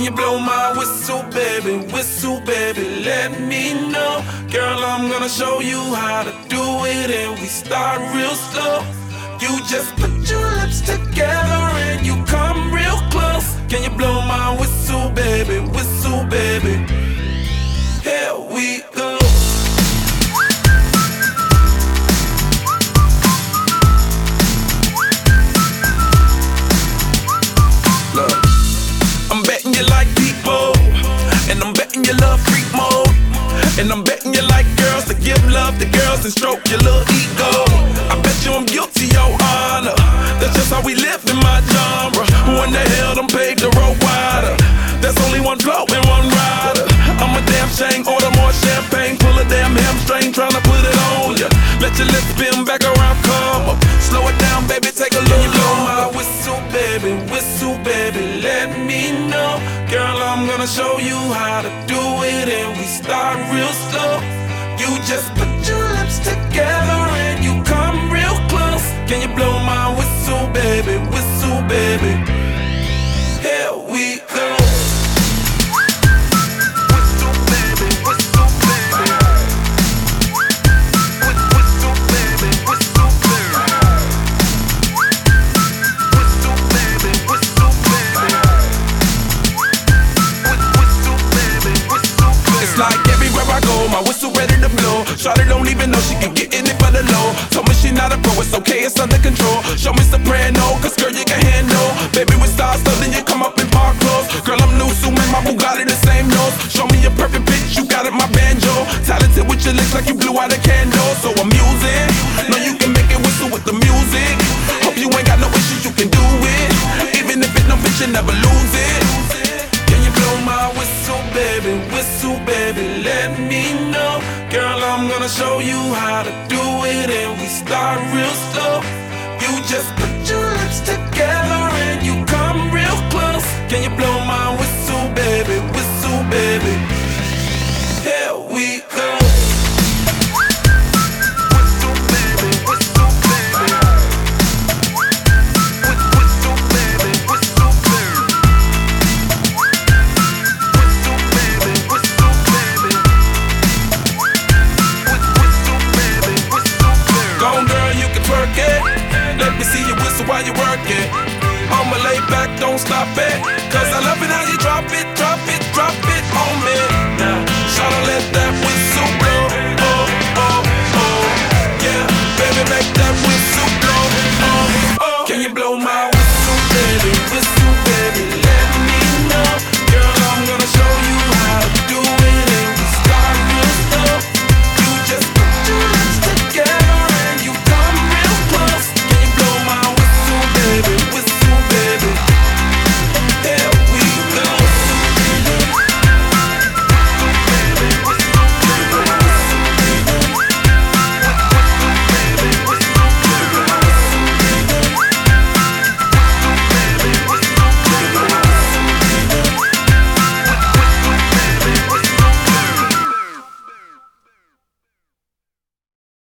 Can you blow my whistle, baby? Whistle, baby, let me know. Girl, I'm gonna show you how to do it, and we start real slow. You just put your lips together and you come real close. Can you blow my whistle, baby? Whistle, baby. Here we go. Look, I'm betting you like people, and I'm betting you love freak mode, and I'm betting you like girls to give love to girls and stroke your little ego. I bet you I'm guilty, your honor. That's just how we live in my genre. Who in the hell done paved the road wider? There's only one flow and one rider. I'm a damn shame, order more champagne, pull a damn hamstring, tryna put it on ya. Let your lips spin back around, come up. Slow it down, baby, take a look. Can you blow my whistle, baby, let me know. Girl, I'm gonna show you how to do it, and we start real slow. You just put your lips together and you come real close. Can you blow my whistle, baby? Whistle, baby. Here we go. Whistle, baby, whistle, baby. Whistle, baby, whistle, baby. Whistle, baby, whistle, baby. Whistle, baby, whistle, baby. It's like everywhere I go, my whistle ready to blow. Shawty don't even know she can get in it for the low. Told me she not a pro, it's okay, it's under control. Show me soprano, cause girl you can handle. Baby with stars, so then you come up in park clothes. Girl I'm new, so man, my Bugatti the same nose. Show me a perfect pitch, you got it, my banjo. Talented with your lips like you blew out a candle. So I'm using, know you can make it whistle with the music. Hope you ain't got no issues, you can do it. Even if it don't fit, you never lose it. Can you blow my whistle, baby, let me know. Girl, I'm gonna show you how to do it, and we start real slow. You just put your lips together and you come real close. Can you blow my whistle, baby? Whistle, baby. Here we go. Whistle, baby, whistle, baby. Whistle, baby, whistle, baby. Whistle, baby, whistle, baby. Whistle, baby, whistle, baby. Go on, girl, you can twerk it. Let me see you whistle while you work it. I'ma lay back, don't stop it. Cause I love it how you drop it on me. Now, shout out, let that whistle.